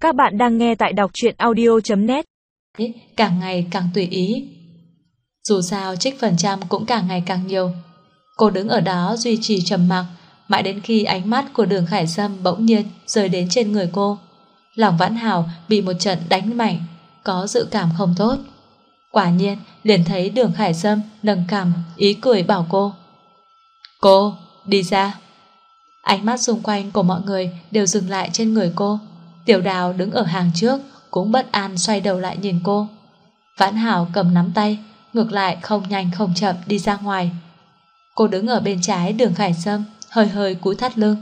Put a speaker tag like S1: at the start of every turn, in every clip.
S1: Các bạn đang nghe tại đọc truyện audio.net.
S2: Càng ngày càng tùy ý. Dù sao trích phần trăm cũng càng ngày càng nhiều. Cô đứng ở đó duy trì trầm mặc, mãi đến khi ánh mắt của Đường Khải Sâm bỗng nhiên rơi đến trên người cô. Lòng Vãn Hào bị một trận đánh mạnh, có dự cảm không tốt. Quả nhiên liền thấy Đường Khải Sâm nâng cằm ý cười bảo cô: "Cô, đi ra." Ánh mắt xung quanh của mọi người đều dừng lại trên người cô. Tiểu Đào đứng ở hàng trước cũng bất an xoay đầu lại nhìn cô. Vãn Hảo cầm nắm tay, ngược lại không nhanh không chậm đi ra ngoài. Cô đứng ở bên trái Đường Khải Sâm, hơi hơi cúi thắt lưng.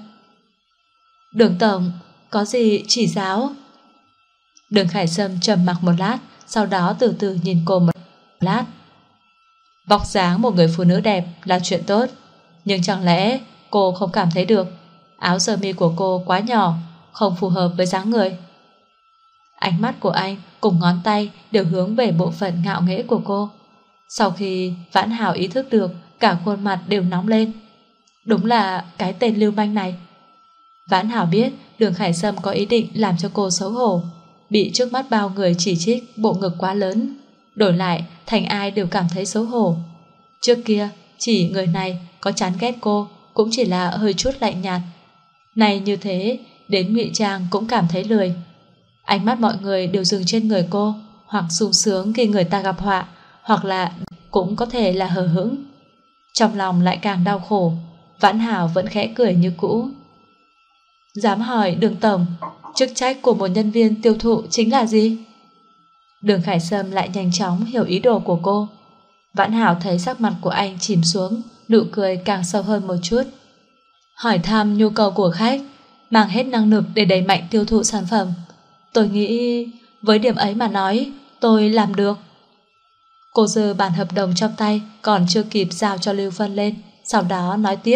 S2: "Đường tổng, có gì chỉ giáo?" Đường Khải Sâm trầm mặc một lát, sau đó từ từ nhìn cô một lát. Vóc dáng một người phụ nữ đẹp là chuyện tốt, nhưng chẳng lẽ cô không cảm thấy được áo sơ mi của cô quá nhỏ, không phù hợp với dáng người? Ánh mắt của anh cùng ngón tay đều hướng về bộ phận ngạo nghễ của cô. Sau khi Vãn Hảo ý thức được, cả khuôn mặt đều nóng lên. Đúng là cái tên lưu manh này. Vãn Hảo biết Đường Khải Sâm có ý định làm cho cô xấu hổ, bị trước mắt bao người chỉ trích bộ ngực quá lớn, đổi lại thành ai đều cảm thấy xấu hổ. Trước kia chỉ người này có chán ghét cô cũng chỉ là hơi chút lạnh nhạt, này như thế đến ngụy trang cũng cảm thấy lười. Ánh mắt mọi người đều dừng trên người cô, hoặc sung sướng khi người ta gặp họa, hoặc là cũng có thể là hờ hững. Trong lòng lại càng đau khổ. Vãn Hảo vẫn khẽ cười như cũ. "Dám hỏi Đường tổng, chức trách của một nhân viên tiêu thụ chính là gì?" Đường Khải Sâm lại nhanh chóng hiểu ý đồ của cô. Vãn Hảo thấy sắc mặt của anh chìm xuống, nụ cười càng sâu hơn một chút. "Hỏi thăm nhu cầu của khách, mang hết năng lực để đẩy mạnh tiêu thụ sản phẩm. Tôi nghĩ với điểm ấy mà nói, tôi làm được." Cô giơ bản hợp đồng trong tay, còn chưa kịp giao cho Lưu Vân lên, sau đó nói tiếp: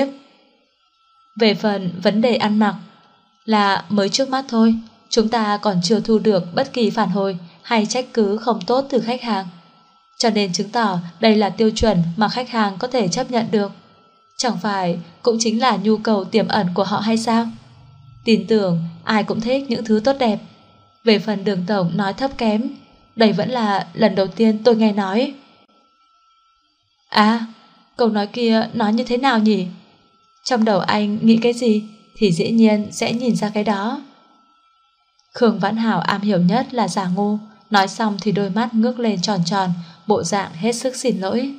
S2: "Về phần vấn đề ăn mặc là mới trước mắt thôi, chúng ta còn chưa thu được bất kỳ phản hồi hay trách cứ không tốt từ khách hàng, cho nên chứng tỏ đây là tiêu chuẩn mà khách hàng có thể chấp nhận được. Chẳng phải cũng chính là nhu cầu tiềm ẩn của họ hay sao? Tin tưởng ai cũng thích những thứ tốt đẹp. Về phần Đường tổng nói thấp kém, đây vẫn là lần đầu tiên tôi nghe nói." "À, câu nói kia nói như thế nào nhỉ?" Trong đầu anh nghĩ cái gì thì dĩ nhiên sẽ nhìn ra cái đó. Khương Vãn Hảo am hiểu nhất là giả ngu, nói xong thì đôi mắt ngước lên tròn tròn, bộ dạng hết sức xin lỗi.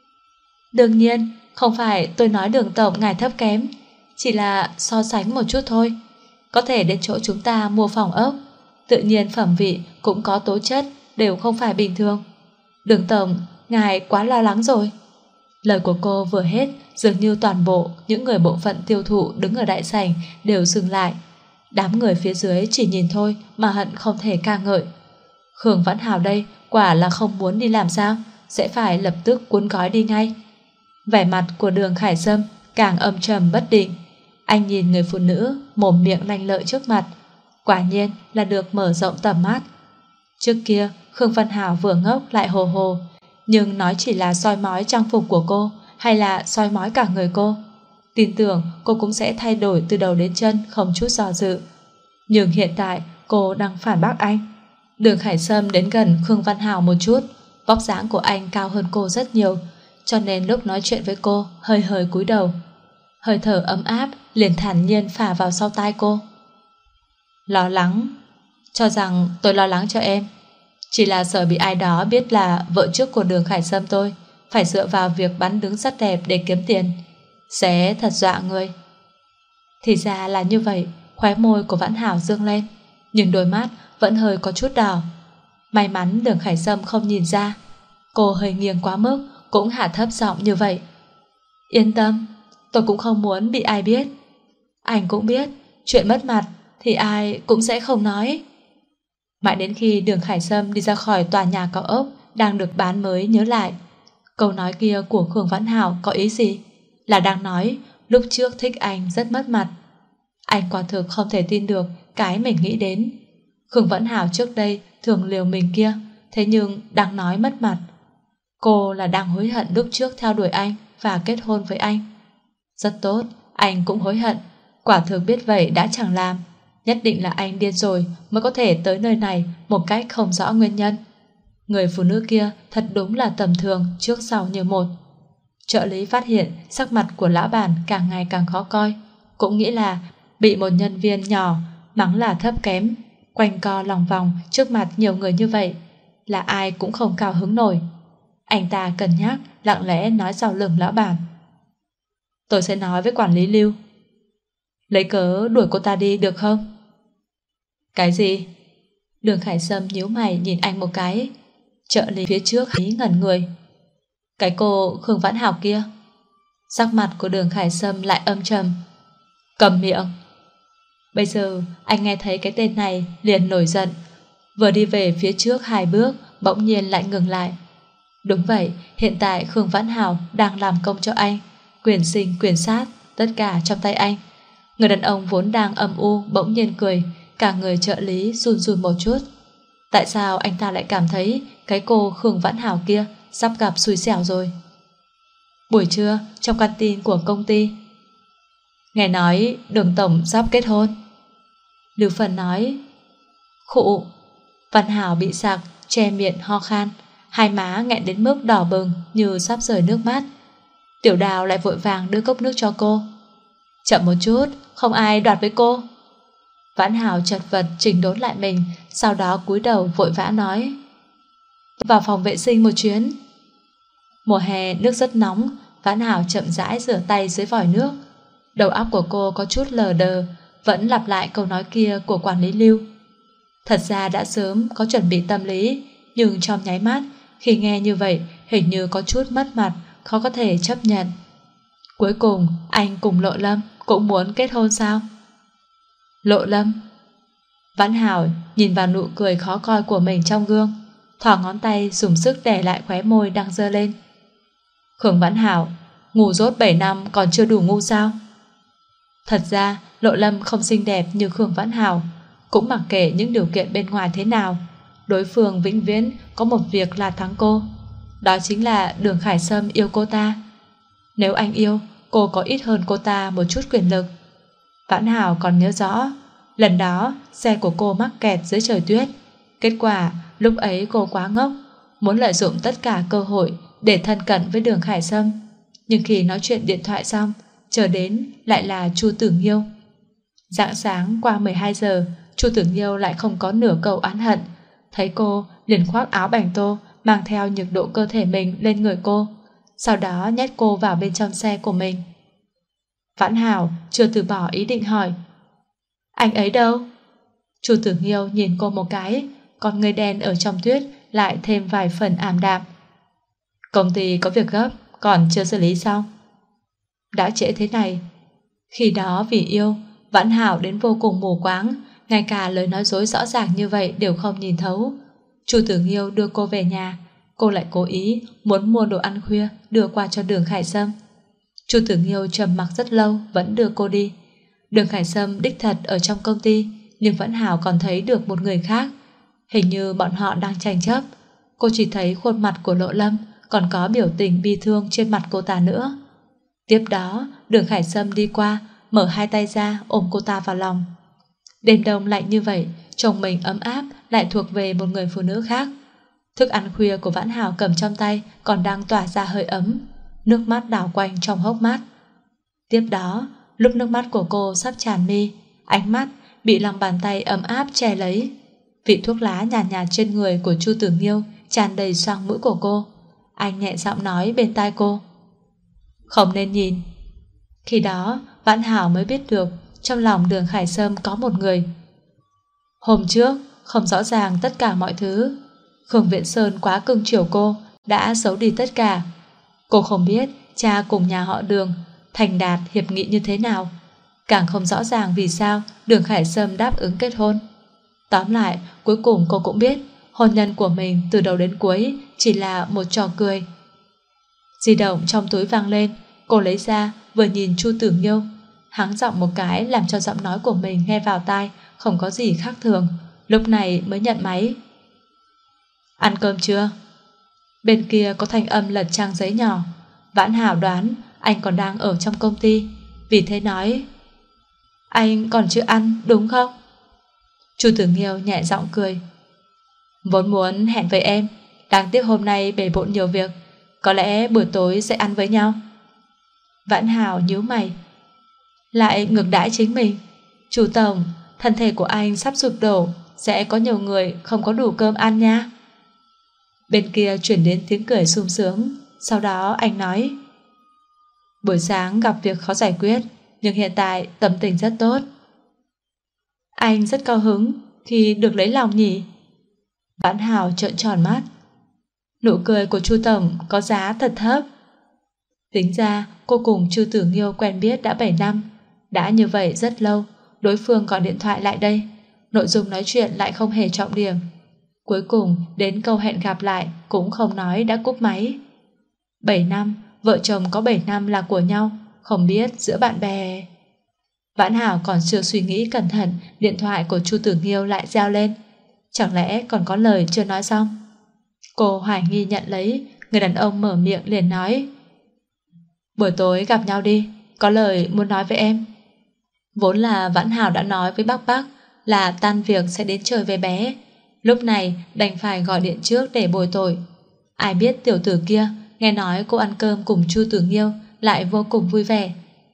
S2: "Đương nhiên, không phải tôi nói Đường tổng ngài thấp kém, chỉ là so sánh một chút thôi. Có thể đến chỗ chúng ta mua phòng ốc, tự nhiên phẩm vị cũng có tố chất, đều không phải bình thường. Đường tổng, ngài quá lo lắng rồi." Lời của cô vừa hết, dường như toàn bộ những người bộ phận tiêu thụ đứng ở đại sảnh đều dừng lại. Đám người phía dưới chỉ nhìn thôi mà hận không thể ca ngợi. Khương Vãn Hảo đây quả là không muốn đi làm sao, sẽ phải lập tức cuốn gói đi ngay. Vẻ mặt của Đường Khải Sâm càng âm trầm bất định. Anh nhìn người phụ nữ mồm miệng lanh lợi trước mặt, quả nhiên là được mở rộng tầm mắt. Trước kia Khương Vãn Hảo vừa ngốc lại hồ hồ, nhưng nói chỉ là soi mói trang phục của cô hay là soi mói cả người cô, tin tưởng cô cũng sẽ thay đổi từ đầu đến chân không chút do dự. Nhưng hiện tại cô đang phản bác anh. Đường Khải Sâm đến gần Khương Vãn Hảo một chút, vóc dáng của anh cao hơn cô rất nhiều, cho nên lúc nói chuyện với cô hơi hơi cúi đầu. Hơi thở ấm áp liền thản nhiên phả vào sau tai cô. "Lo lắng? Cho rằng tôi lo lắng cho em, chỉ là sợ bị ai đó biết là vợ trước của Đường Khải Sâm tôi phải dựa vào việc bắn đứng rất đẹp để kiếm tiền, sẽ thật dọa người." Thì ra là như vậy. Khóe môi của Vãn Hảo dương lên, nhưng đôi mắt vẫn hơi có chút đỏ. May mắn Đường Khải Sâm không nhìn ra. Cô hơi nghiêng quá mức, cũng hạ thấp giọng như vậy: "Yên tâm, tôi cũng không muốn bị ai biết. Anh cũng biết, chuyện mất mặt thì ai cũng sẽ không nói." Mãi đến khi Đường Khải Sâm đi ra khỏi tòa nhà cao ốc đang được bán mới nhớ lại, câu nói kia của Khương Vãn Hảo có ý gì? Là đang nói lúc trước thích anh rất mất mặt. Anh quả thực không thể tin được cái mình nghĩ đến. Khương Vãn Hảo trước đây thường liều mình kia, thế nhưng đang nói mất mặt. Cô là đang hối hận lúc trước theo đuổi anh và kết hôn với anh. Rất tốt, anh cũng hối hận, quả thực biết vậy đã chẳng làm. Nhất định là anh điên rồi mới có thể tới nơi này một cách không rõ nguyên nhân. Người phụ nữ kia thật đúng là tầm thường, trước sau như một. Trợ lý phát hiện sắc mặt của lão bản càng ngày càng khó coi, cũng nghĩ là bị một nhân viên nhỏ mắng là thấp kém, quanh co lòng vòng trước mặt nhiều người như vậy, là ai cũng không cao hứng nổi. Anh ta cân nhắc, lặng lẽ nói sau lưng lão bản: tôi sẽ nói với quản lý Lưu, lấy cớ đuổi cô ta đi được không? Cái gì? Đường Khải Sâm nhíu mày nhìn anh một cái. Trợ lý phía trước ý ngẩn người. Cái cô Khương Vãn Hào kia. Sắc mặt của Đường Khải Sâm lại âm trầm. Cầm miệng. Bây giờ anh nghe thấy cái tên này liền nổi giận, vừa đi về phía trước 2 bước bỗng nhiên lại ngừng lại. Đúng vậy, hiện tại Khương Vãn Hào đang làm công cho anh, quyền sinh quyền sát tất cả trong tay anh. Người đàn ông vốn đang âm u bỗng nhiên cười, cả người trợ lý run run một chút. Tại sao anh ta lại cảm thấy cái cô Khương Vãn Hào kia sắp gặp xui xẻo rồi? Buổi trưa trong canteen của công ty, nghe nói Đường tổng sắp kết hôn. Lưu Phần nói. Khụ. Văn Hảo bị sặc, che miệng ho khan, hai má nghẹn đến mức đỏ bừng như sắp rơi nước mắt. Tiểu Đào lại vội vàng đưa cốc nước cho cô. Chậm một chút, không ai đoạt với cô. Vãn Hảo chật vật chỉnh đốn lại mình, sau đó cúi đầu vội vã nói: vào phòng vệ sinh một chuyến. Mùa hè nước rất nóng, Vãn Hảo chậm rãi rửa tay dưới vòi nước. Đầu óc của cô có chút lờ đờ, vẫn lặp lại câu nói kia của quản lý Lưu. Thật ra đã sớm có chuẩn bị tâm lý, nhưng trong nháy mắt khi nghe như vậy hình như có chút mất mặt, khó có thể chấp nhận. Cuối cùng anh cùng Lộ Lâm cũng muốn kết hôn sao? Lộ Lâm. Vãn Hảo nhìn vào nụ cười khó coi của mình trong gương, thò ngón tay dùng sức đè lại khóe môi đang dơ lên. Khương Vãn Hảo, ngu dốt 7 năm còn chưa đủ ngu sao? Thật ra Lộ Lâm không xinh đẹp như Khương Vãn Hảo, cũng mặc kệ những điều kiện bên ngoài thế nào, đối phương vĩnh viễn có một việc là thắng cô, đó chính là Đường Khải Sâm yêu cô ta. Nếu anh yêu, cô có ít hơn cô ta một chút quyền lực. Vãn Hảo còn nhớ rõ, lần đó xe của cô mắc kẹt dưới trời tuyết. Kết quả lúc ấy cô quá ngốc, muốn lợi dụng tất cả cơ hội để thân cận với Đường Khải Sâm. Nhưng khi nói chuyện điện thoại xong, chờ đến lại là Chu Tử Nghiêu. Rạng sáng qua 12 giờ, Chu Tử Nghiêu lại không có nửa câu oán hận. Thấy cô liền khoác áo bành tô, mang theo nhiệt độ cơ thể mình lên người cô, sau đó nhét cô vào bên trong xe của mình. Vãn Hảo chưa từ bỏ ý định hỏi: anh ấy đâu? Chu Tử Nghiêu nhìn cô một cái, con người đen ở trong tuyết lại thêm vài phần ảm đạm. Công ty có việc gấp, còn chưa xử lý xong. Đã trễ thế này. Khi đó vì yêu, Vãn Hảo đến vô cùng mù quáng, ngay cả lời nói dối rõ ràng như vậy đều không nhìn thấu. Chu Tử Nghiêu đưa cô về nhà, cô lại cố ý muốn mua đồ ăn khuya đưa qua cho Đường Khải Sâm. Chu Tử Nghiêu trầm mặc rất lâu vẫn đưa cô đi. Đường Khải Sâm đích thật ở trong công ty, nhưng Vãn Hảo còn thấy được một người khác. Hình như bọn họ đang tranh chấp. Cô chỉ thấy khuôn mặt của Lộ Lâm, còn có biểu tình bi thương trên mặt cô ta nữa. Tiếp đó Đường Khải Sâm đi qua, mở hai tay ra ôm cô ta vào lòng. Đêm đông lạnh như vậy, chồng mình ấm áp lại thuộc về một người phụ nữ khác. Thức ăn khuya của Vãn Hảo cầm trong tay còn đang tỏa ra hơi ấm, nước mắt đảo quanh trong hốc mắt. Tiếp đó, lúc nước mắt của cô sắp tràn mi, ánh mắt bị lòng bàn tay ấm áp che lấy. Vị thuốc lá nhàn nhạt trên người của Chu Tử Nghiêu tràn đầy xoang mũi của cô. Anh nhẹ giọng nói bên tai cô: không nên nhìn. Khi đó Vãn Hảo mới biết được trong lòng Đường Khải Sâm có một người. Hôm trước không rõ ràng tất cả mọi thứ, Khương Viễn Sơn quá cưng chiều cô, đã xấu đi tất cả. Cô không biết cha cùng nhà họ Đường thành đạt hiệp nghị như thế nào, càng không rõ ràng vì sao Đường Khải Sâm đáp ứng kết hôn. Tóm lại, cuối cùng cô cũng biết hôn nhân của mình từ đầu đến cuối chỉ là một trò cười. Di động trong túi vang lên, cô lấy ra vừa nhìn Chu Tử Nghiêu, hắng giọng một cái làm cho giọng nói của mình nghe vào tai không có gì khác thường, lúc này mới nhận máy. Ăn cơm chưa? Bên kia có thanh âm lật trang giấy nhỏ. Vãn Hảo đoán anh còn đang ở trong công ty, vì thế nói: anh còn chưa ăn đúng không? Chu Tử Nghiêu nhẹ giọng cười. Vốn muốn hẹn với em, đáng tiếc hôm nay bề bộn nhiều việc, có lẽ buổi tối sẽ ăn với nhau. Vãn Hào nhíu mày. Lại ngược đãi chính mình. Chủ tổng, thân thể của anh sắp sụp đổ, sẽ có nhiều người không có đủ cơm ăn nha. Bên kia chuyển đến tiếng cười sung sướng. Sau đó anh nói, buổi sáng gặp việc khó giải quyết, nhưng hiện tại tâm tình rất tốt. Anh rất cao hứng khi được lấy lòng nhỉ? Vãn Hào trợn tròn mắt. Nụ cười của Chu tổng có giá thật thấp. Tính ra cô cùng Chu Tử Nghiêu quen biết đã 7 năm. Đã như vậy rất lâu, đối phương gọi điện thoại lại đây, nội dung nói chuyện lại không hề trọng điểm. Cuối cùng đến câu hẹn gặp lại cũng không nói đã cúp máy. 7 năm, vợ chồng có 7 năm là của nhau, không biết giữa bạn bè. Vãn Hảo còn chưa suy nghĩ cẩn thận, điện thoại của Chu Tử Nghiêu lại reo lên. Chẳng lẽ còn có lời chưa nói xong? Cô hoài nghi nhận lấy, người đàn ông mở miệng liền nói, buổi tối gặp nhau đi, có lời muốn nói với em. Vốn là Vãn Hảo đã nói với bác Bắc là tan việc sẽ đến chơi với bé, lúc này đành phải gọi điện trước để bồi tội. Ai biết tiểu tử kia nghe nói cô ăn cơm cùng Chu Tử Nghiêu lại vô cùng vui vẻ.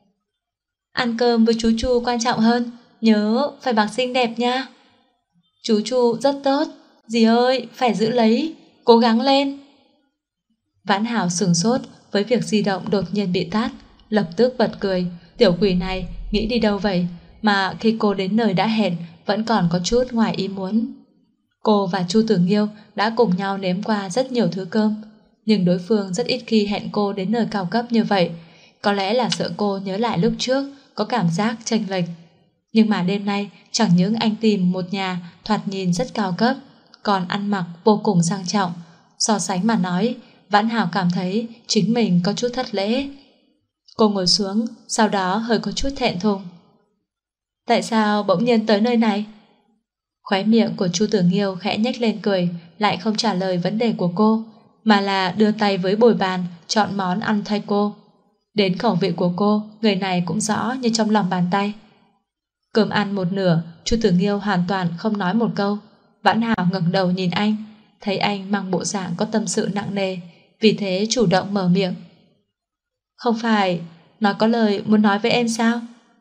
S2: Ăn cơm với chú Chu quan trọng hơn, nhớ phải mặc xinh đẹp nha. Chú Chu rất tốt, dì ơi phải giữ lấy, cố gắng lên. Vãn Hảo sửng sốt với việc di động đột nhiên bị tắt, lập tức bật cười. Tiểu quỷ này nghĩ đi đâu vậy mà khi cô đến nơi đã hẹn vẫn còn có chút ngoài ý muốn. Cô và Chu Tử Nghiêu đã cùng nhau nếm qua rất nhiều thứ cơm, nhưng đối phương rất ít khi hẹn cô đến nơi cao cấp như vậy. Có lẽ là sợ cô nhớ lại lúc trước, có cảm giác chênh lệch. Nhưng mà đêm nay chẳng những anh tìm một nhà thoạt nhìn rất cao cấp, còn ăn mặc vô cùng sang trọng. So sánh mà nói, Vãn Hảo cảm thấy chính mình có chút thất lễ. Cô ngồi xuống, sau đó hơi có chút thẹn thùng. Tại sao bỗng nhiên tới nơi này? Khóe miệng của Chu Tử Nghiêu khẽ nhếch lên cười, lại không trả lời vấn đề của cô, mà là đưa tay với bồi bàn chọn món ăn thay cô. Đến khẩu vị của cô, người này cũng rõ như trong lòng bàn tay. Cơm ăn một nửa, Chu Tử Nghiêu hoàn toàn không nói một câu. Vãn Hảo ngẩng đầu nhìn anh, thấy anh mang bộ dạng có tâm sự nặng nề, vì thế chủ động mở miệng. Không phải nói có lời muốn nói với em sao?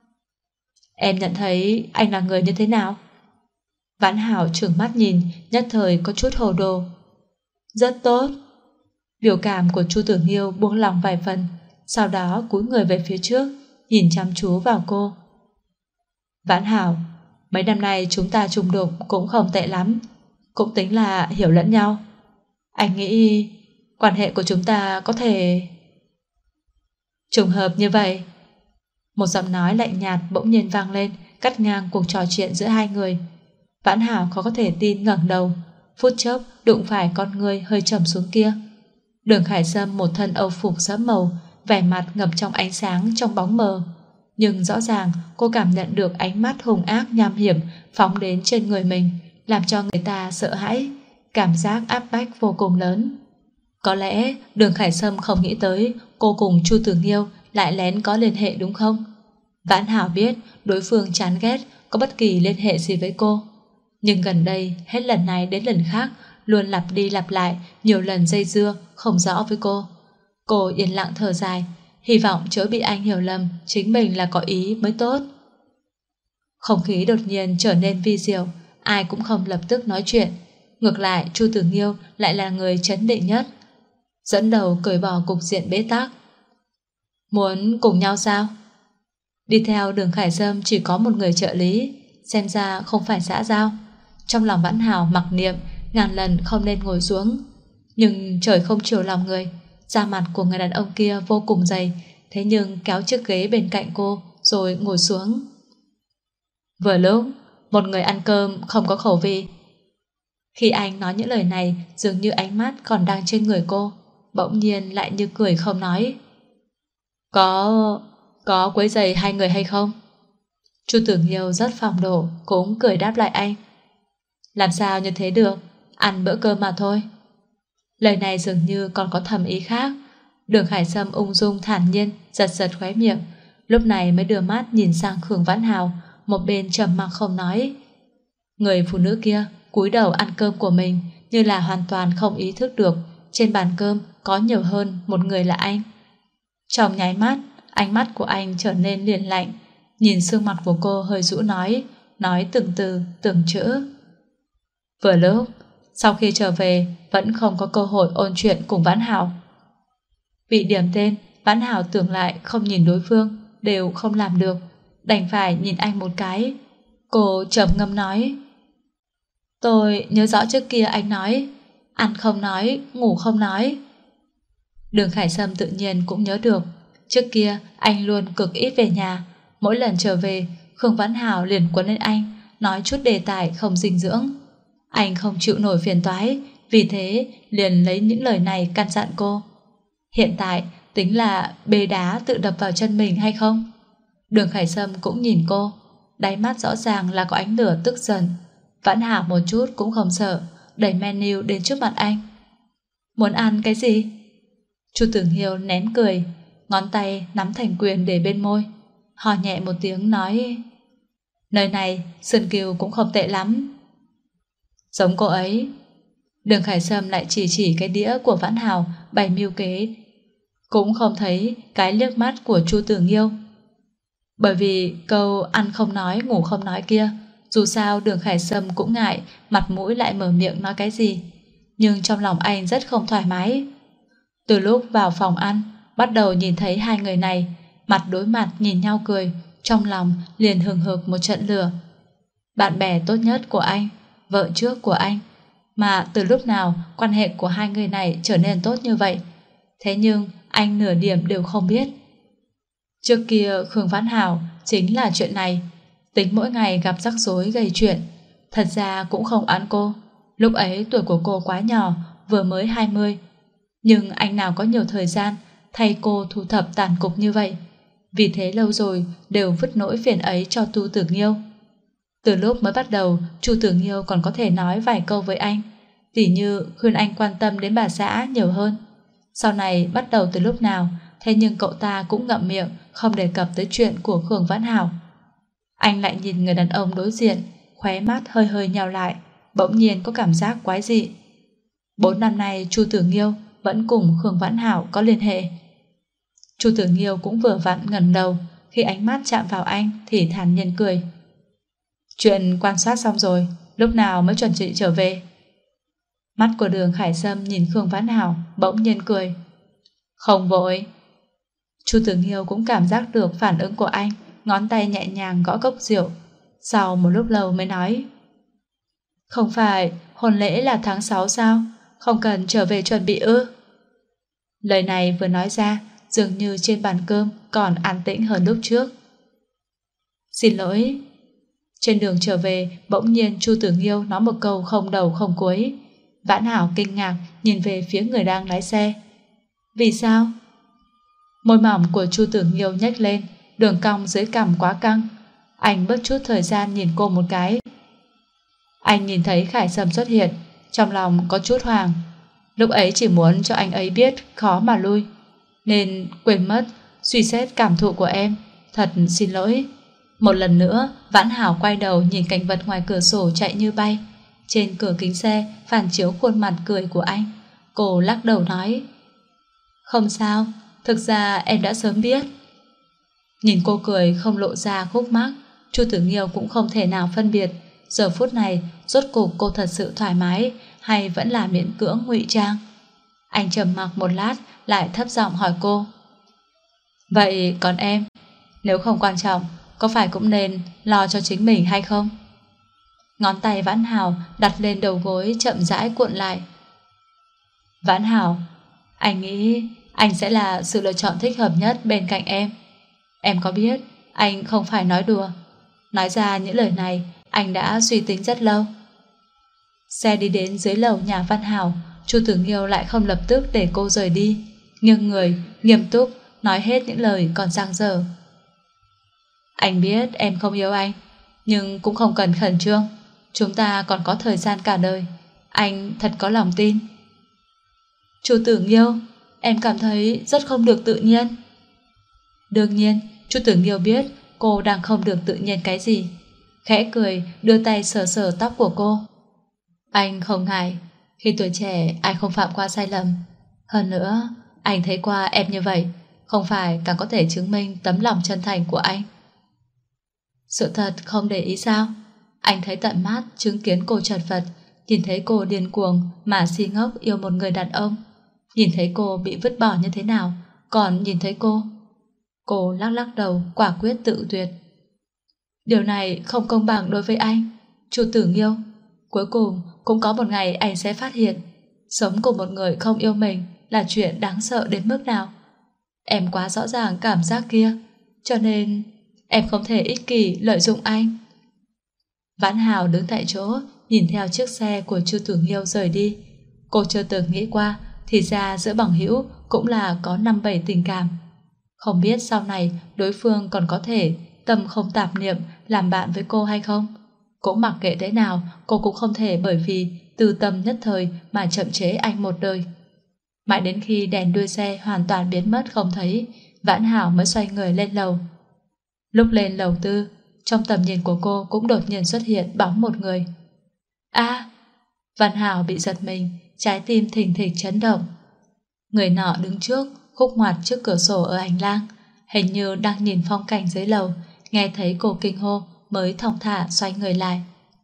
S2: Em nhận thấy anh là người như thế nào? Vãn Hảo trừng mắt nhìn, nhất thời có chút hồ đồ. Rất tốt. Biểu cảm của Chu Tử Nghiêu buông lòng vài phần, sau đó cúi người về phía trước, nhìn chăm chú vào cô. Vãn Hảo, mấy năm nay chúng ta chung đụng cũng không tệ lắm, cũng tính là hiểu lẫn nhau. Anh nghĩ quan hệ của chúng ta có thể trùng hợp như vậy. Một giọng nói lạnh nhạt bỗng nhiên vang lên, cắt ngang cuộc trò chuyện giữa hai người. Vãn Hảo khó có thể tin ngẩng đầu, phút chốc đụng phải con người hơi trầm xuống kia. Đường Khải Sâm một thân âu phục sẫm màu, vẻ mặt ngập trong ánh sáng trong bóng mờ, nhưng rõ ràng cô cảm nhận được ánh mắt hung ác nham hiểm phóng đến trên người mình, làm cho người ta sợ hãi, cảm giác áp bách vô cùng lớn. Có lẽ Đường Khải Sâm không nghĩ tới cô cùng Chu Tử Nghiêu lại lén có liên hệ đúng không? Vãn Hảo biết đối phương chán ghét có bất kỳ liên hệ gì với cô, nhưng gần đây hết lần này đến lần khác luôn lặp đi lặp lại nhiều lần dây dưa không rõ với cô. Cô yên lặng thở dài, hy vọng chớ bị anh hiểu lầm chính mình là có ý mới tốt. Không khí đột nhiên trở nên vi diệu, ai cũng không lập tức nói chuyện. Ngược lại Chu Tử Nghiêu lại là người trấn định nhất, dẫn đầu cởi bỏ cục diện bế tắc. Muốn cùng nhau sao? Đi theo Đường Khải Sâm chỉ có một người trợ lý, xem ra không phải xã giao. Trong lòng Vãn Hảo mặc niệm ngàn lần không nên ngồi xuống, nhưng trời không chiều lòng người, da mặt của người đàn ông kia vô cùng dày, thế nhưng kéo chiếc ghế bên cạnh cô rồi ngồi xuống. Vừa lúc một người ăn cơm không có khẩu vị. Khi anh nói những lời này, dường như ánh mắt còn đang trên người cô, bỗng nhiên lại như cười không nói. Có quấy rầy hai người hay không? Chu Tử Nghiêu rất phong độ, cũng cười đáp lại anh. Làm sao như thế được, ăn bữa cơm mà thôi. Lời này dường như còn có thầm ý khác. Đường Khải Sâm ung dung thản nhiên giật giật khóe miệng, lúc này mới đưa mắt nhìn sang Khương Vãn Hào, một bên trầm mặc không nói. Người phụ nữ kia cúi đầu ăn cơm của mình, như là hoàn toàn không ý thức được trên bàn cơm có nhiều hơn một người là anh. Trong nháy mắt, ánh mắt của anh trở nên liền lạnh, nhìn sương mặt của cô hơi rũ nói từng từ, từng chữ. Vừa lúc, sau khi trở về vẫn không có cơ hội ôn chuyện cùng Vãn Hảo. Bị điểm tên, Vãn Hảo tưởng lại không nhìn đối phương đều không làm được, đành phải nhìn anh một cái. Cô trầm ngâm nói: tôi nhớ rõ trước kia anh nói ăn không nói, ngủ không nói. Đường Khải Sâm tự nhiên cũng nhớ được, trước kia anh luôn cực ít về nhà, mỗi lần trở về Khương Vãn Hảo liền quấn lên anh, nói chút đề tài không dinh dưỡng. Anh không chịu nổi phiền toái, vì thế liền lấy những lời này căn dặn cô. Hiện tại tính là bê đá tự đập vào chân mình hay không? Đường Khải Sâm cũng nhìn cô, đáy mắt rõ ràng là có ánh lửa tức giận. Vãn Hảo một chút cũng không sợ, đẩy menu đến trước mặt anh. Muốn ăn cái gì? Chu Tưởng Hiếu nén cười, ngón tay nắm thành quyền để bên môi, hò nhẹ một tiếng nói: nơi này sườn cừu cũng không tệ lắm. Giống cô ấy. Đường Khải Sâm lại chỉ cái đĩa của Vãn Hảo bày mưu kế, cũng không thấy cái liếc mắt của Chu Tưởng Hiếu. Bởi vì câu ăn không nói, ngủ không nói kia, dù sao Đường Khải Sâm cũng ngại mặt mũi lại mở miệng nói cái gì, nhưng trong lòng anh rất không thoải mái. Từ lúc vào phòng ăn, bắt đầu nhìn thấy hai người này mặt đối mặt nhìn nhau cười, trong lòng liền hừng hực một trận lửa. Bạn bè tốt nhất của anh, vợ trước của anh, mà từ lúc nào quan hệ của hai người này trở nên tốt như vậy? Thế nhưng anh nửa điểm đều không biết. Trước kia Khương Vãn Hảo chính là chuyện này, tính mỗi ngày gặp rắc rối gây chuyện. Thật ra cũng không oán cô, lúc ấy tuổi của cô quá nhỏ, vừa mới 20. Nhưng anh nào có nhiều thời gian thay cô thu thập tàn cục như vậy. Vì thế lâu rồi đều vứt nỗi phiền ấy cho Tu Tưởng Nghiêu. Từ lúc mới bắt đầu, Chu Tưởng Nghiêu còn có thể nói vài câu với anh, tỉ như khuyên anh quan tâm đến bà xã nhiều hơn. Sau này bắt đầu từ lúc nào, thế nhưng cậu ta cũng ngậm miệng không đề cập tới chuyện của Khương Vãn Hảo. Anh lại nhìn người đàn ông đối diện, khóe mắt hơi hơi nheo lại, bỗng nhiên có cảm giác quái dị. 4 năm nay Chu Tưởng Nghiêu vẫn cùng Khương Vãn Hảo có liên hệ. Chu Tưởng Nghiêu cũng vừa vặn ngẩng đầu, khi ánh mắt chạm vào anh thì thản nhiên cười. Chuyện quan sát xong rồi, lúc nào mới chuẩn bị trở về? Mắt của Đường Khải Sâm nhìn Khương Vãn Hảo bỗng nhiên cười. Không vội. Chu Tưởng Nghiêu cũng cảm giác được phản ứng của anh, ngón tay nhẹ nhàng gõ cốc rượu, sau một lúc lâu mới nói: không phải hôn lễ là tháng 6 sao? Không cần trở về chuẩn bị ư? Lời này vừa nói ra, dường như trên bàn cơm còn an tĩnh hơn lúc trước. Xin lỗi. Trên đường trở về, bỗng nhiên Chu Tưởng Nghiêu nói một câu không đầu không cuối. Vãn Hảo kinh ngạc nhìn về phía người đang lái xe. Vì sao? Môi mỏng của Chu Tưởng Nghiêu nhếch lên, đường cong dưới cằm quá căng. Anh bớt chút thời gian nhìn cô một cái. Anh nhìn thấy Khải Sâm xuất hiện, trong lòng có chút hoảng. Lúc ấy chỉ muốn cho anh ấy biết khó mà lui, nên quên mất suy xét cảm thụ của em. Thật xin lỗi. Một lần nữa, Vãn Hảo quay đầu nhìn cảnh vật ngoài cửa sổ chạy như bay. Trên cửa kính xe phản chiếu khuôn mặt cười của anh. Cô lắc đầu nói: không sao, thực ra em đã sớm biết. Nhìn cô cười không lộ ra khúc mắc, Chu Tưởng Nghiêu cũng không thể nào phân biệt giờ phút này rốt cục cô thật sự thoải mái hay vẫn là miễn cưỡng ngụy trang. Anh trầm mặc một lát, lại thấp giọng hỏi cô: vậy còn em, nếu không quan trọng, có phải cũng nên lo cho chính mình hay không? Ngón tay Vãn Hảo đặt lên đầu gối chậm rãi cuộn lại. Vãn Hảo, anh nghĩ anh sẽ là sự lựa chọn thích hợp nhất bên cạnh em. Em có biết anh không phải nói đùa. Nói ra những lời này anh đã suy tính rất lâu. Xe đi đến dưới lầu nhà Văn Hảo, Chu Tưởng Nghiêu lại không lập tức để cô rời đi, nghiêng người nghiêm túc nói hết những lời còn dang dở. Anh biết em không yêu anh, nhưng cũng không cần khẩn trương, chúng ta còn có thời gian cả đời. Anh thật có lòng tin. Chu Tưởng Nghiêu, em cảm thấy rất không được tự nhiên. Đương nhiên Chu Tưởng Nghiêu biết cô đang không được tự nhiên cái gì. khẽ cười đưa tay sờ sờ tóc của cô. Anh không ngại, khi tuổi trẻ anh không phạm qua sai lầm. Hơn nữa, anh thấy qua em như vậy, không phải càng có thể chứng minh tấm lòng chân thành của anh. Sự thật không để ý sao? Anh thấy tận mắt chứng kiến cô chật vật, nhìn thấy cô điên cuồng mà si ngốc yêu một người đàn ông, nhìn thấy cô bị vứt bỏ như thế nào, còn nhìn thấy cô lắc lắc đầu quả quyết tự tuyệt. Điều này không công bằng đối với anh, Chu Tử Nghiêu. Cuối cùng cũng có một ngày anh sẽ phát hiện sống cùng một người không yêu mình là chuyện đáng sợ đến mức nào. Em quá rõ ràng cảm giác kia, cho nên em không thể ích kỷ lợi dụng anh. Vãn Hào đứng tại chỗ nhìn theo chiếc xe của Chu Tử Nghiêu rời đi. Cô chưa từng nghĩ qua thì ra giữa bằng hữu cũng là có 5-7 tình cảm. Không biết sau này đối phương còn có thể tâm không tạp niệm làm bạn với cô hay không. Cũng mặc kệ thế nào, cô cũng không thể bởi vì tư tâm nhất thời mà chậm chế anh một đời. Mãi đến khi đèn đuôi xe hoàn toàn biến mất không thấy, Vãn Hảo mới xoay người lên lầu. Lúc lên lầu 4, trong tầm nhìn của cô cũng đột nhiên xuất hiện bóng một người. Vãn Hảo bị giật mình, trái tim thình thịch chấn động. Người nọ đứng trước, khúc ngoặt trước cửa sổ ở hành lang, hình như đang nhìn phong cảnh dưới lầu, nghe thấy cô kinh hô mới thong thả xoay người lại.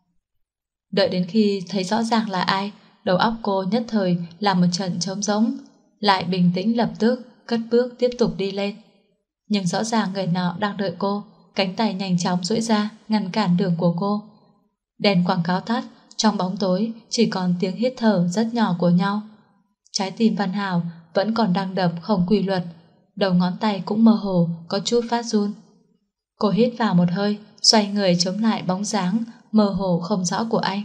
S2: Đợi đến khi thấy rõ ràng là ai, đầu óc cô nhất thời là một trận trống rỗng, lại bình tĩnh lập tức cất bước tiếp tục đi lên. Nhưng rõ ràng người nọ đang đợi cô, cánh tay nhanh chóng duỗi ra ngăn cản đường của cô. Đèn quảng cáo tắt, trong bóng tối chỉ còn tiếng hít thở rất nhỏ của nhau. Trái tim Văn Hảo vẫn còn đang đập không quy luật, đầu ngón tay cũng mơ hồ có chút phát run. Cô hít vào một hơi, xoay người chống lại bóng dáng mơ hồ không rõ của anh.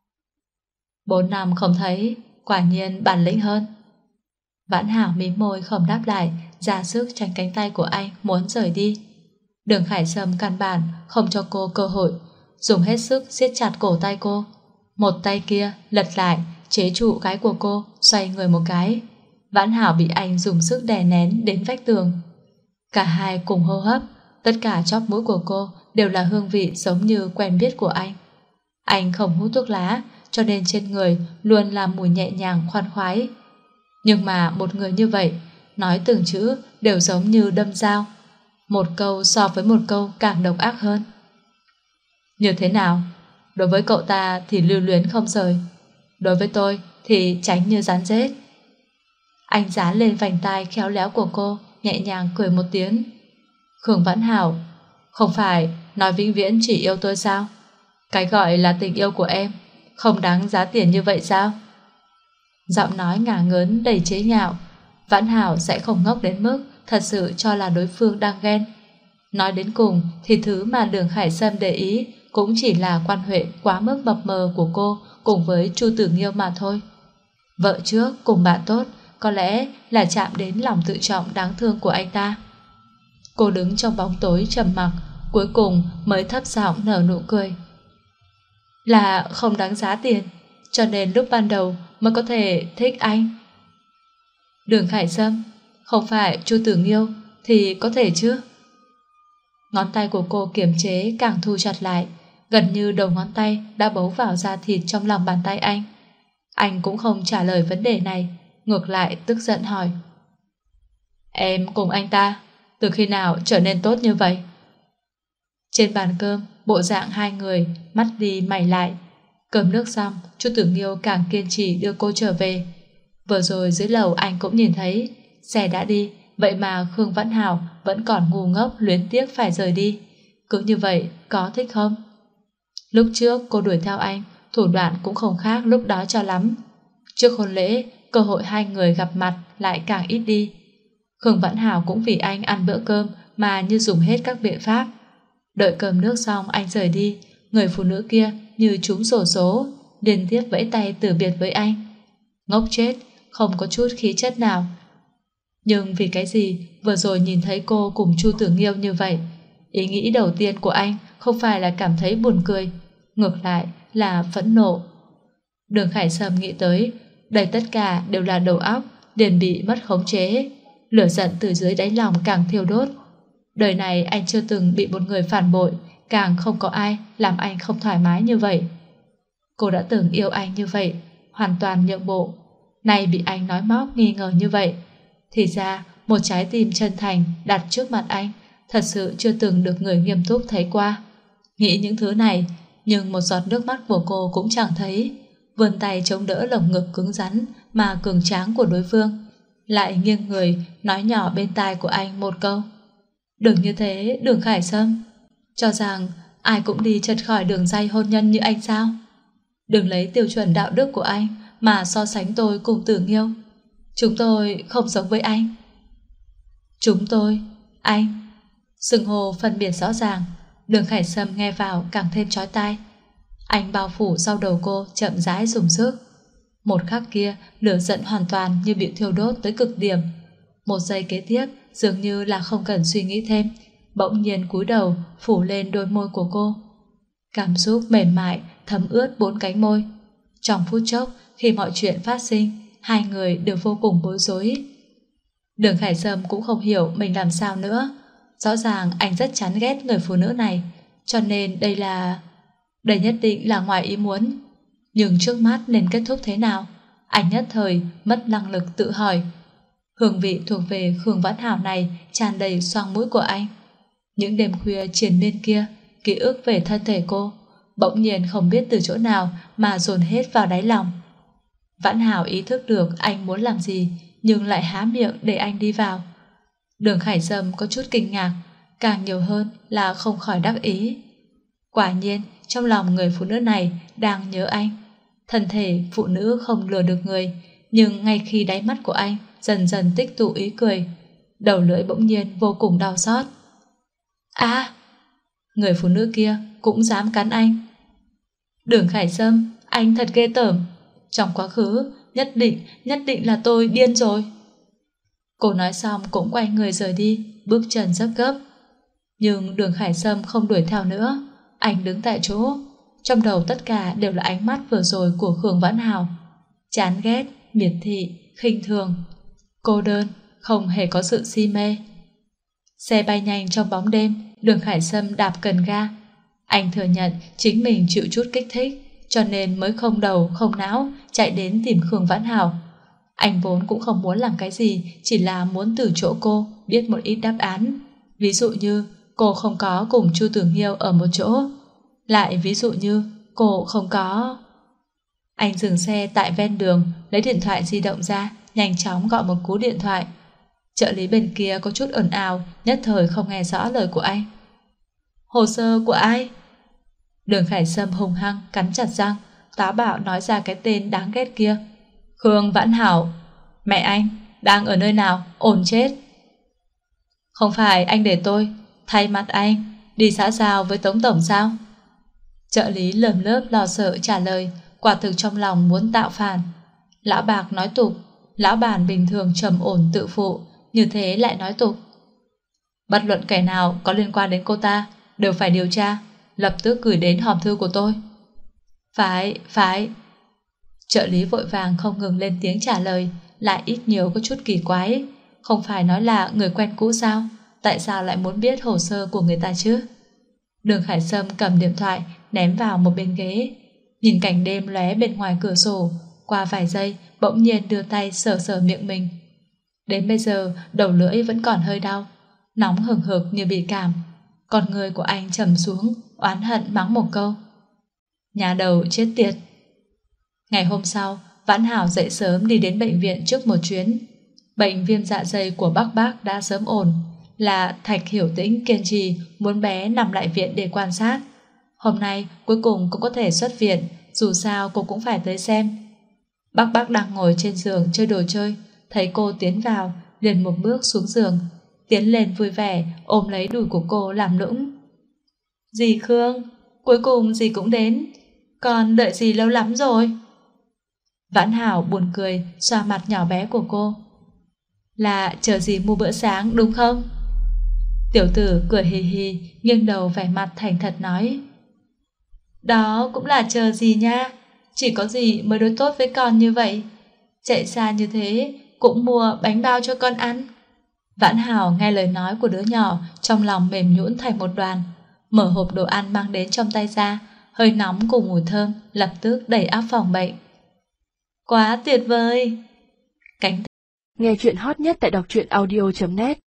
S2: 4 năm không thấy, quả nhiên bản lĩnh hơn. Vãn Hảo mím môi không đáp lại, ra sức tránh cánh tay của anh muốn rời đi. Đường Khải Sâm căn bản không cho cô cơ hội, dùng hết sức siết chặt cổ tay cô. Một tay kia lật lại chế trụ cái của cô, xoay người một cái. Vãn Hảo bị anh dùng sức đè nén đến vách tường. Cả hai cùng hô hấp, tất cả chóp mũi của cô đều là hương vị giống như quen biết của anh. Anh không hút thuốc lá, cho nên trên người luôn là mùi nhẹ nhàng khoan khoái. Nhưng mà một người như vậy, nói từng chữ đều giống như đâm dao. Một câu so với một câu càng độc ác hơn. Như thế nào? Đối với cậu ta thì lưu luyến không rời, đối với tôi thì tránh như rắn rết. Anh dán lên vành tai khéo léo của cô, nhẹ nhàng cười một tiếng. Khương Vãn Hảo, không phải nói vĩnh viễn chỉ yêu tôi sao? Cái gọi là tình yêu của em không đáng giá tiền như vậy sao? Giọng nói ngả ngớn đầy chế nhạo. Vãn Hảo sẽ không ngốc đến mức thật sự cho là đối phương đang ghen. Nói đến cùng thì thứ mà Đường Khải Sâm để ý cũng chỉ là quan hệ quá mức mập mờ của cô cùng với Chu Tử Nghiêu mà thôi. Vợ trước cùng bạn tốt có lẽ là chạm đến lòng tự trọng đáng thương của anh ta. Cô đứng trong bóng tối trầm mặc, cuối cùng mới thấp giọng nở nụ cười. Là không đáng giá tiền, cho nên lúc ban đầu mới có thể thích anh. Đường Khải Sâm, không phải Chu Tử Nghiêu thì có thể chứ? Ngón tay của cô kiềm chế càng thu chặt lại, gần như đầu ngón tay đã bấu vào da thịt trong lòng bàn tay anh. Anh cũng không trả lời vấn đề này, ngược lại tức giận hỏi. Em cùng anh ta từ khi nào trở nên tốt như vậy? Trên bàn cơm, bộ dạng hai người mắt đi mày lại. Cơm nước xong, Chu Tử Nghiêu càng kiên trì đưa cô trở về. Vừa rồi dưới lầu anh cũng nhìn thấy, xe đã đi, vậy mà Khương Vãn Hảo vẫn còn ngu ngốc luyến tiếc phải rời đi. Cứ như vậy, có thích không? Lúc trước cô đuổi theo anh, thủ đoạn cũng không khác lúc đó cho lắm. Trước hôn lễ, cơ hội hai người gặp mặt lại càng ít đi. Khương Vãn Hảo cũng vì anh ăn bữa cơm mà như dùng hết các biện pháp. Đợi cơm nước xong anh rời đi, người phụ nữ kia như trúng xổ số, liên tiếp vẫy tay từ biệt với anh. Ngốc chết, không có chút khí chất nào. Nhưng vì cái gì vừa rồi nhìn thấy cô cùng Chu Tử Nghiêu như vậy, ý nghĩ đầu tiên của anh không phải là cảm thấy buồn cười, ngược lại là phẫn nộ. Đường Khải Sâm nghĩ tới, đây tất cả đều là đầu óc liền bị mất khống chế, lửa giận từ dưới đáy lòng càng thiêu đốt. Đời này anh chưa từng bị một người phản bội, càng không có ai làm anh không thoải mái như vậy. Cô đã từng yêu anh như vậy, hoàn toàn nhượng bộ. Nay bị anh nói móc nghi ngờ như vậy. Thì ra một trái tim chân thành đặt trước mặt anh thật sự chưa từng được người nghiêm túc thấy qua. Nghĩ những thứ này, nhưng một giọt nước mắt của cô cũng chẳng thấy. Vươn tay chống đỡ lồng ngực cứng rắn mà cường tráng của đối phương, lại nghiêng người nói nhỏ bên tai của anh một câu: đừng như thế, Đường Khải Sâm. Cho rằng ai cũng đi chật khỏi đường ray hôn nhân như anh sao? Đừng lấy tiêu chuẩn đạo đức của anh mà so sánh tôi cùng Tử Nghiêu. Chúng tôi không giống với anh. Chúng tôi, anh. Xưng hô phân biệt rõ ràng. Đường Khải Sâm nghe vào càng thêm chói tai. Anh bao phủ sau đầu cô chậm rãi dùng sức. Một khắc kia, lửa giận hoàn toàn như bị thiêu đốt tới cực điểm. Một giây kế tiếp, dường như là không cần suy nghĩ thêm, bỗng nhiên cúi đầu phủ lên đôi môi của cô. Cảm xúc mềm mại thấm ướt 4 cánh môi. Trong phút chốc, khi mọi chuyện phát sinh, hai người đều vô cùng bối rối. Đường Khải Sâm cũng không hiểu mình làm sao nữa. Rõ ràng anh rất chán ghét người phụ nữ này, cho nên đây nhất định là ngoài ý muốn. Nhưng trước mắt nên kết thúc thế nào? Anh nhất thời mất năng lực tự hỏi. Hương vị thuộc về Khương Vãn Hảo này tràn đầy xoang mũi của anh. Những đêm khuya triền miên kia, ký ức về thân thể cô bỗng nhiên không biết từ chỗ nào mà dồn hết vào đáy lòng. Vãn Hảo ý thức được anh muốn làm gì, nhưng lại há miệng để anh đi vào. Đường Khải Sâm có chút kinh ngạc, càng nhiều hơn là không khỏi đắc ý. Quả nhiên, trong lòng người phụ nữ này đang nhớ anh. Thân thể phụ nữ không lừa được người, nhưng ngay khi đáy mắt của anh dần dần tích tụ ý cười, đầu lưỡi bỗng nhiên vô cùng đau xót. Người phụ nữ kia cũng dám cắn anh. Đường Khải Sâm, anh thật ghê tởm. Trong quá khứ, nhất định là tôi điên rồi. Cô nói xong cũng quay người rời đi, bước chân rất gấp. Nhưng Đường Khải Sâm không đuổi theo nữa. Anh đứng tại chỗ, trong đầu tất cả đều là ánh mắt vừa rồi của Khương Vãn Hảo. Chán ghét, miệt thị, khinh thường, cô đơn, không hề có sự si mê. Xe bay nhanh trong bóng đêm, Đường Khải Sâm đạp cần ga. Anh thừa nhận chính mình chịu chút kích thích, cho nên mới không đầu không não chạy đến tìm Khương Vãn Hảo. Anh vốn cũng không muốn làm cái gì, chỉ là muốn từ chỗ cô biết một ít đáp án. Ví dụ như cô không có cùng Chu Tử Nghiêu ở một chỗ. Lại ví dụ như cô không có... Anh dừng xe tại ven đường, lấy điện thoại di động ra, nhanh chóng gọi một cú điện thoại. Trợ lý bên kia có chút ồn ào, nhất thời không nghe rõ lời của anh. Hồ sơ của ai? Đường Khải Sâm hung hăng cắn chặt răng, táo bạo nói ra cái tên đáng ghét kia. Khương Vãn Hảo. Mẹ anh, đang ở nơi nào? Ổn chết. Không phải anh để tôi thay mặt anh đi xã giao với Tống Tổng sao? Trợ lý lườm lớp lo sợ trả lời, quả thực trong lòng muốn tạo phản. Lão Bạc nói tục, lão bản bình thường trầm ổn tự phụ, như thế lại nói tục. Bất luận kẻ nào có liên quan đến cô ta đều phải điều tra, lập tức gửi đến hòm thư của tôi. Phải. Trợ lý vội vàng không ngừng lên tiếng trả lời, lại ít nhiều có chút kỳ quái. Không phải nói là người quen cũ sao? Tại sao lại muốn biết hồ sơ của người ta chứ? Đường Khải Sâm cầm điện thoại ném vào một bên ghế, nhìn cảnh đêm lóe bên ngoài cửa sổ. Qua vài giây bỗng nhiên đưa tay sờ sờ miệng mình. Đến bây giờ đầu lưỡi vẫn còn hơi đau, nóng hừng hực như bị cảm. Con người của anh trầm xuống, oán hận mắng một câu. Nhà đầu chết tiệt. Ngày hôm sau, Vãn Hảo dậy sớm đi đến bệnh viện trước một chuyến. Bệnh viêm dạ dày của bác đã sớm ổn, là Thạch Hiểu Tĩnh kiên trì muốn bé nằm lại viện để quan sát. Hôm nay cuối cùng cũng có thể xuất viện, dù sao cô cũng phải tới xem. Bác đang ngồi trên giường chơi đồ chơi, thấy cô tiến vào, liền một bước xuống giường, tiến lên vui vẻ ôm lấy đùi của cô làm nũng. Dì Khương, cuối cùng dì cũng đến, con đợi dì lâu lắm rồi. Vãn Hảo buồn cười xoa mặt nhỏ bé của cô. Là chờ dì mua bữa sáng đúng không? Tiểu tử cười hì hì, nghiêng đầu vẻ mặt thành thật nói. Đó cũng là chờ dì nha, chỉ có dì mới đối tốt với con như vậy. Chạy xa như thế cũng mua bánh bao cho con ăn. Vãn Hảo nghe lời nói của đứa nhỏ, trong lòng mềm nhũn thành một đoàn. mở hộp đồ ăn mang đến trong tay ra, hơi nóng cùng mùi thơm lập tức đẩy áp phòng bệnh. Quá tuyệt vời!
S1: Nghe chuyện hot nhất tại đọc truyện audio.net